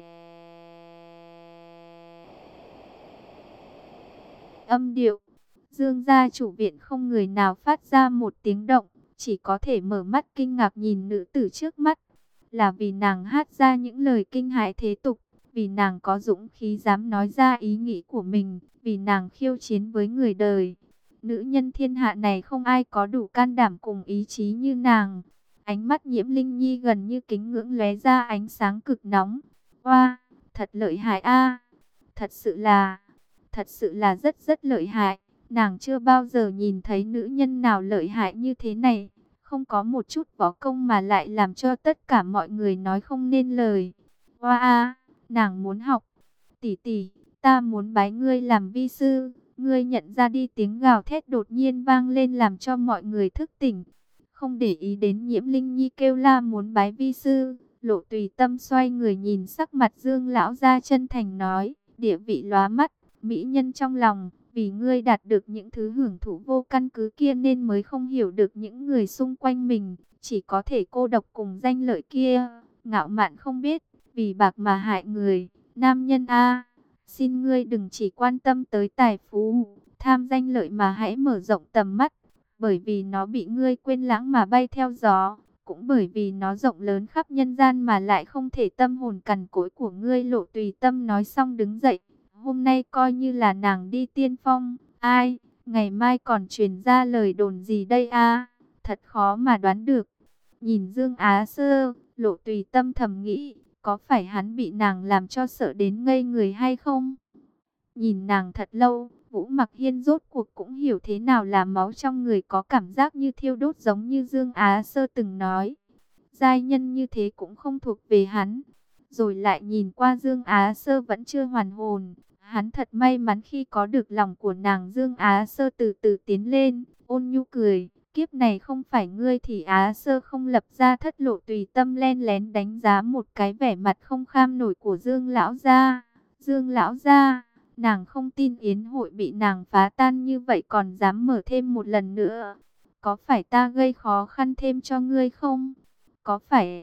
âm điệu. Dương gia chủ viện không người nào phát ra một tiếng động, chỉ có thể mở mắt kinh ngạc nhìn nữ tử trước mắt. Là vì nàng hát ra những lời kinh hãi thế tục, vì nàng có dũng khí dám nói ra ý nghĩ của mình, vì nàng khiêu chiến với người đời. Nữ nhân thiên hạ này không ai có đủ can đảm cùng ý chí như nàng. Ánh mắt Nhiễm Linh Nhi gần như kính ngưỡng lóe ra ánh sáng cực nóng. Oa, thật lợi hại a. Thật sự là, thật sự là rất rất lợi hại. Nàng chưa bao giờ nhìn thấy nữ nhân nào lợi hại như thế này. Không có một chút võ công mà lại làm cho tất cả mọi người nói không nên lời. Oa a, nàng muốn học. Tỷ tỷ, ta muốn bái ngươi làm vi sư. Ngươi nhận ra đi, tiếng gào thét đột nhiên vang lên làm cho mọi người thức tỉnh. Không để ý đến Nhiễm Linh Nhi kêu la muốn bái vi sư, Lộ Tùy Tâm xoay người nhìn sắc mặt Dương lão gia, chân thành nói, địa vị lóa mắt, mỹ nhân trong lòng, vì ngươi đạt được những thứ hưởng thụ vô căn cứ kia nên mới không hiểu được những người xung quanh mình, chỉ có thể cô độc cùng danh lợi kia, ngạo mạn không biết, vì bạc mà hại người, nam nhân a. Xin ngươi đừng chỉ quan tâm tới tài phú, tham danh lợi mà hãy mở rộng tầm mắt, bởi vì nó bị ngươi quên lãng mà bay theo gió, cũng bởi vì nó rộng lớn khắp nhân gian mà lại không thể tâm hồn cằn cỗi của ngươi. Lộ Tùy Tâm nói xong đứng dậy, hôm nay coi như là nàng đi tiên phong, ai, ngày mai còn truyền ra lời đồn gì đây a? Thật khó mà đoán được. Nhìn Dương Á Sơ, Lộ Tùy Tâm thầm nghĩ, có phải hắn bị nàng làm cho sợ đến ngây người hay không? Nhìn nàng thật lâu, Vũ Mặc Hiên rốt cuộc cũng hiểu thế nào là máu trong người có cảm giác như thiêu đốt, giống như Dương Á Sơ từng nói. Giai nhân như thế cũng không thuộc về hắn. Rồi lại nhìn qua Dương Á Sơ vẫn chưa hoàn hồn. Hắn thật may mắn khi có được lòng của nàng. Dương Á Sơ từ từ tiến lên, ôn nhu cười. Kiếp này không phải ngươi thì Á Sơ không lập ra thất. Lộ Tùy Tâm len lén đánh giá một cái vẻ mặt không kham nổi của Dương lão gia. Dương lão gia, nàng không tin yến hội bị nàng phá tan như vậy còn dám mở thêm một lần nữa. Có phải ta gây khó khăn thêm cho ngươi không? Có phải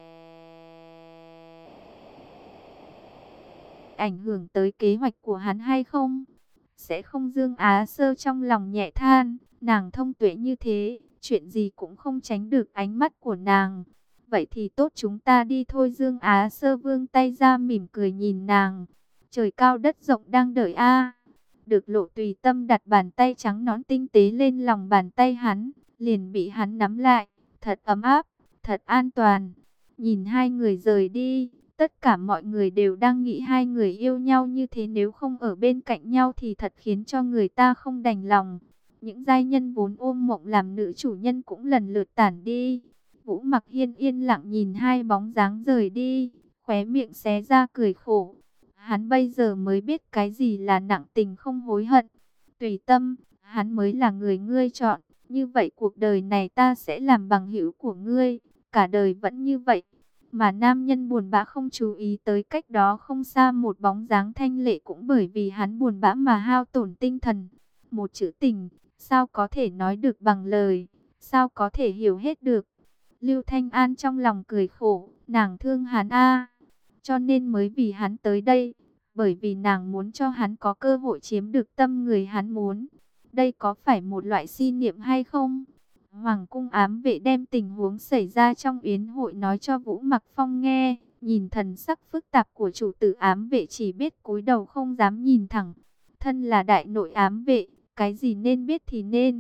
ảnh hưởng tới kế hoạch của hắn hay không? Sẽ không. Dương Á Sơ trong lòng nhẹ than, nàng thông tuệ như thế, chuyện gì cũng không tránh được ánh mắt của nàng. Vậy thì tốt, chúng ta đi thôi. Dương Á Sơ vươn tay ra mỉm cười nhìn nàng. Trời cao đất rộng đang đợi a. Được Lộ Tùy Tâm đặt bàn tay trắng nõn tinh tế lên lòng bàn tay hắn, liền bị hắn nắm lại, thật ấm áp, thật an toàn. Nhìn hai người rời đi, tất cả mọi người đều đang nghĩ hai người yêu nhau như thế nếu không ở bên cạnh nhau thì thật khiến cho người ta không đành lòng. Những giai nhân vốn ôm mộng làm nữ chủ nhân cũng lần lượt tản đi. Vũ Mặc Hiên yên lặng nhìn hai bóng dáng rời đi, khóe miệng xé ra cười khổ. Hắn bây giờ mới biết cái gì là nặng tình không hối hận. Tùy Tâm, hắn mới là người ngươi chọn, như vậy cuộc đời này ta sẽ làm bằng hữu của ngươi, cả đời vẫn như vậy. Mà nam nhân buồn bã không chú ý tới cách đó không xa một bóng dáng thanh lệ cũng bởi vì hắn buồn bã mà hao tổn tinh thần. Một chữ tình, sao có thể nói được bằng lời, sao có thể hiểu hết được. Lưu Thanh An trong lòng cười khổ, nàng thương hắn a, cho nên mới vì hắn tới đây, bởi vì nàng muốn cho hắn có cơ hội chiếm được tâm người hắn muốn. Đây có phải một loại si niệm hay không? Hoàng cung ám vệ đem tình huống xảy ra trong yến hội nói cho Vũ Mặc Phong nghe, nhìn thần sắc phức tạp của chủ tử ám vệ chỉ biết cúi đầu không dám nhìn thẳng. Thân là đại nội ám vệ, cái gì nên biết thì nên.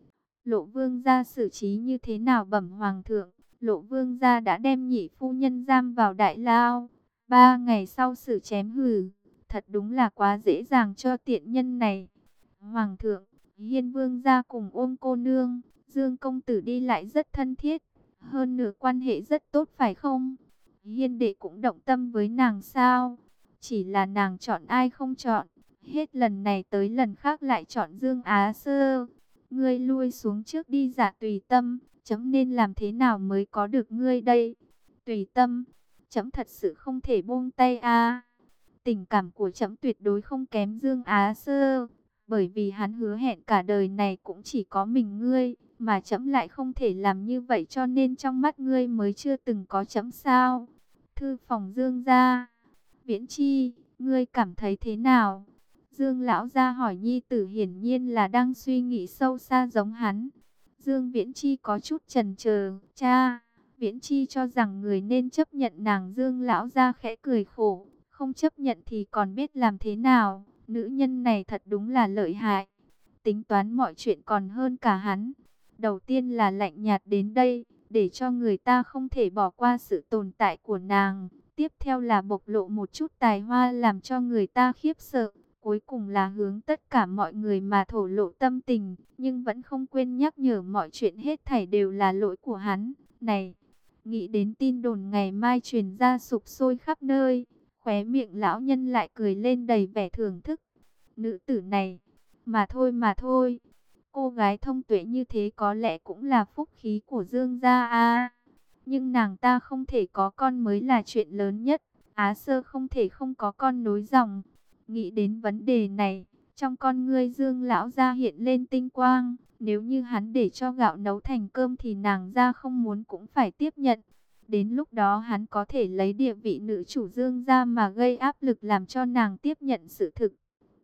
Lộ vương gia xử trí như thế nào bẩm hoàng thượng? Lộ vương gia đã đem nhị phu nhân giam vào đại lao, ba ngày sau xử chém hử. Thật đúng là quá dễ dàng cho tiện nhân này. Hoàng thượng, Hiên vương gia cùng ôm cô nương, Dương công tử đi lại rất thân thiết, hơn nữa quan hệ rất tốt phải không? Hiên đệ cũng động tâm với nàng sao? Chỉ là nàng chọn ai không chọn, hết lần này tới lần khác lại chọn Dương Á Sơ. Ngươi lui xuống trước đi Dạ Tùy Tâm, chấm nên làm thế nào mới có được ngươi đây? Tùy Tâm, chấm thật sự không thể buông tay a. Tình cảm của chấm tuyệt đối không kém Dương Á Sơ, bởi vì hắn hứa hẹn cả đời này cũng chỉ có mình ngươi, mà chấm lại không thể làm như vậy, cho nên trong mắt ngươi mới chưa từng có chấm sao? Thư phòng Dương gia. Viễn Chi, ngươi cảm thấy thế nào? Dương lão gia hỏi nhi tử, hiển nhiên là đang suy nghĩ sâu xa giống hắn. Dương Viễn Chi có chút chần chờ. Cha, Viễn Chi cho rằng người nên chấp nhận nàng. Dương lão gia khẽ cười khổ, không chấp nhận thì còn biết làm thế nào. Nữ nhân này thật đúng là lợi hại, tính toán mọi chuyện còn hơn cả hắn. Đầu tiên là lạnh nhạt đến đây, để cho người ta không thể bỏ qua sự tồn tại của nàng. Tiếp theo là bộc lộ một chút tài hoa làm cho người ta khiếp sợ. Cuối cùng là hướng tất cả mọi người mà thổ lộ tâm tình, nhưng vẫn không quên nhắc nhở mọi chuyện hết thảy đều là lỗi của hắn. Này, nghĩ đến tin đồn ngày mai truyền ra sục sôi khắp nơi, khóe miệng lão nhân lại cười lên đầy vẻ thưởng thức. Nữ tử này, mà thôi mà thôi, cô gái thông tuệ như thế có lẽ cũng là phúc khí của Dương gia a. Nhưng nàng ta không thể có con mới là chuyện lớn nhất. Á Sơ không thể không có con nối dòng. Nghĩ đến vấn đề này, trong con ngươi Dương lão gia hiện lên tinh quang. Nếu như hắn để cho gạo nấu thành cơm thì nàng gia không muốn cũng phải tiếp nhận. Đến lúc đó hắn có thể lấy địa vị nữ chủ Dương gia mà gây áp lực làm cho nàng tiếp nhận sự thực.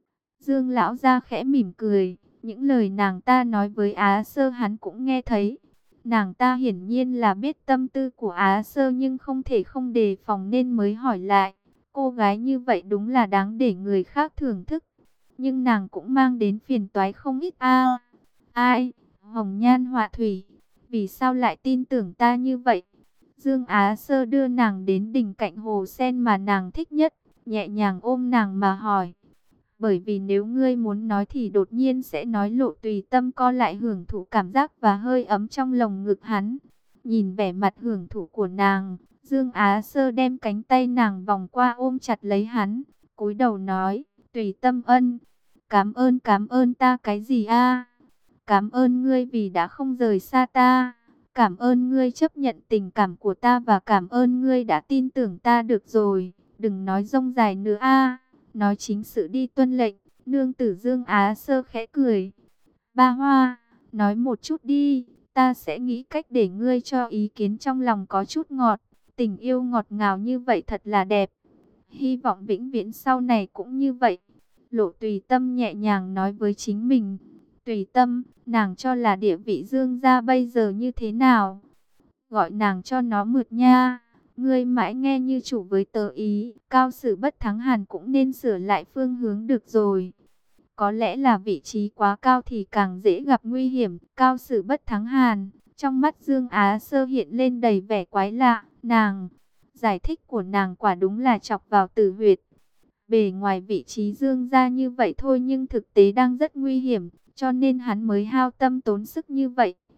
Dương lão gia khẽ mỉm cười, những lời nàng ta nói với Á Sơ hắn cũng nghe thấy. Nàng ta hiển nhiên là biết tâm tư của Á Sơ nhưng không thể không đề phòng nên mới hỏi lại. Cô gái như vậy đúng là đáng để người khác thưởng thức, nhưng nàng cũng mang đến phiền toái không ít a. Ai, Hồng Nhan Họa Thủy, vì sao lại tin tưởng ta như vậy? Dương Á Sơ đưa nàng đến đỉnh cạnh hồ sen mà nàng thích nhất, nhẹ nhàng ôm nàng mà hỏi. Bởi vì nếu ngươi muốn nói thì đột nhiên sẽ nói lộ. Tùy Tâm co lại hưởng thụ cảm giác và hơi ấm trong lồng ngực hắn. Nhìn vẻ mặt hưởng thụ của nàng, Dương Á Sơ đem cánh tay nàng vòng qua ôm chặt lấy hắn, cúi đầu nói, Tùy Tâm ân, cảm ơn cảm ơn ta cái gì a? Cảm ơn ngươi vì đã không rời xa ta, cảm ơn ngươi chấp nhận tình cảm của ta và cảm ơn ngươi đã tin tưởng ta. Được rồi, đừng nói rông dài nữa a. Nói chính sự đi, tuân lệnh. Nương tử Dương Á Sơ khẽ cười. Ba Hoa, nói một chút đi, ta sẽ nghĩ cách để ngươi cho ý kiến trong lòng có chút ngọt. Tình yêu ngọt ngào như vậy thật là đẹp. Hy vọng vĩnh viễn sau này cũng như vậy. Lộ Tùy Tâm nhẹ nhàng nói với chính mình. Tùy Tâm, nàng cho là địa vị Dương gia bây giờ như thế nào? Gọi nàng cho nó mượt nha. Ngươi mãi nghe như chủ với tờ ý, cao sử bất thắng hàn cũng nên sửa lại phương hướng được rồi. Có lẽ là vị trí quá cao thì càng dễ gặp nguy hiểm. Cao sử bất thắng hàn, trong mắt Dương Á Sơ hiện lên đầy vẻ quái lạ. Nàng, giải thích của nàng quả đúng là chọc vào tử huyệt. Bề ngoài vị trí Dương gia như vậy thôi nhưng thực tế đang rất nguy hiểm. cho nên hắn mới hao tâm tốn sức như vậy.